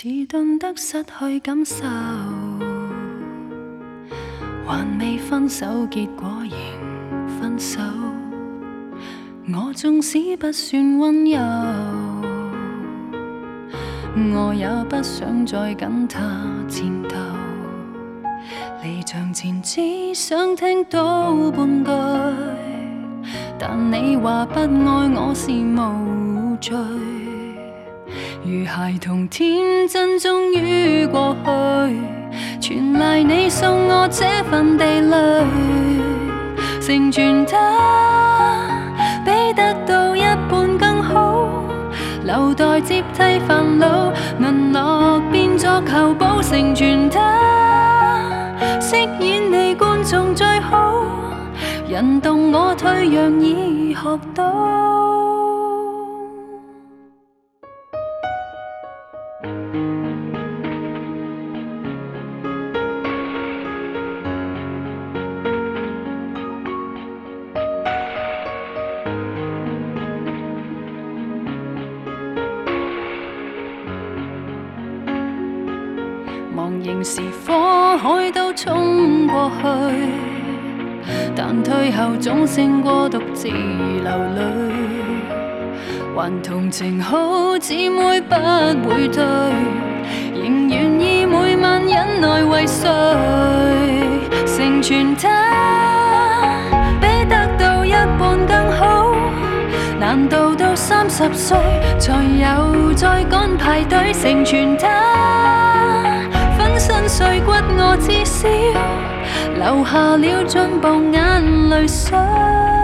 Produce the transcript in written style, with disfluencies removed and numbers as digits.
遲鈍得失去感受，還未分手，結果仍分手。我縱使不算溫柔，我也不想再跟他戰鬥。離場前只想聽到半句，但你話不愛我是無罪。如孩童天真終於過去，全賴你送我這份地雷，成全他比得到一半更好，留待接替煩惱，淪落變作求補，成全他飾演你觀眾最好，人動我退讓已學到。忘形時火海都衝過去，但退後總勝過獨自流淚。還同情好姊妹不會退，仍願意每晚忍耐為誰，成全他比得到一半更好。難道到30歲才又再趕排隊，成全他粉身碎骨，我至少留下了進步眼淚水。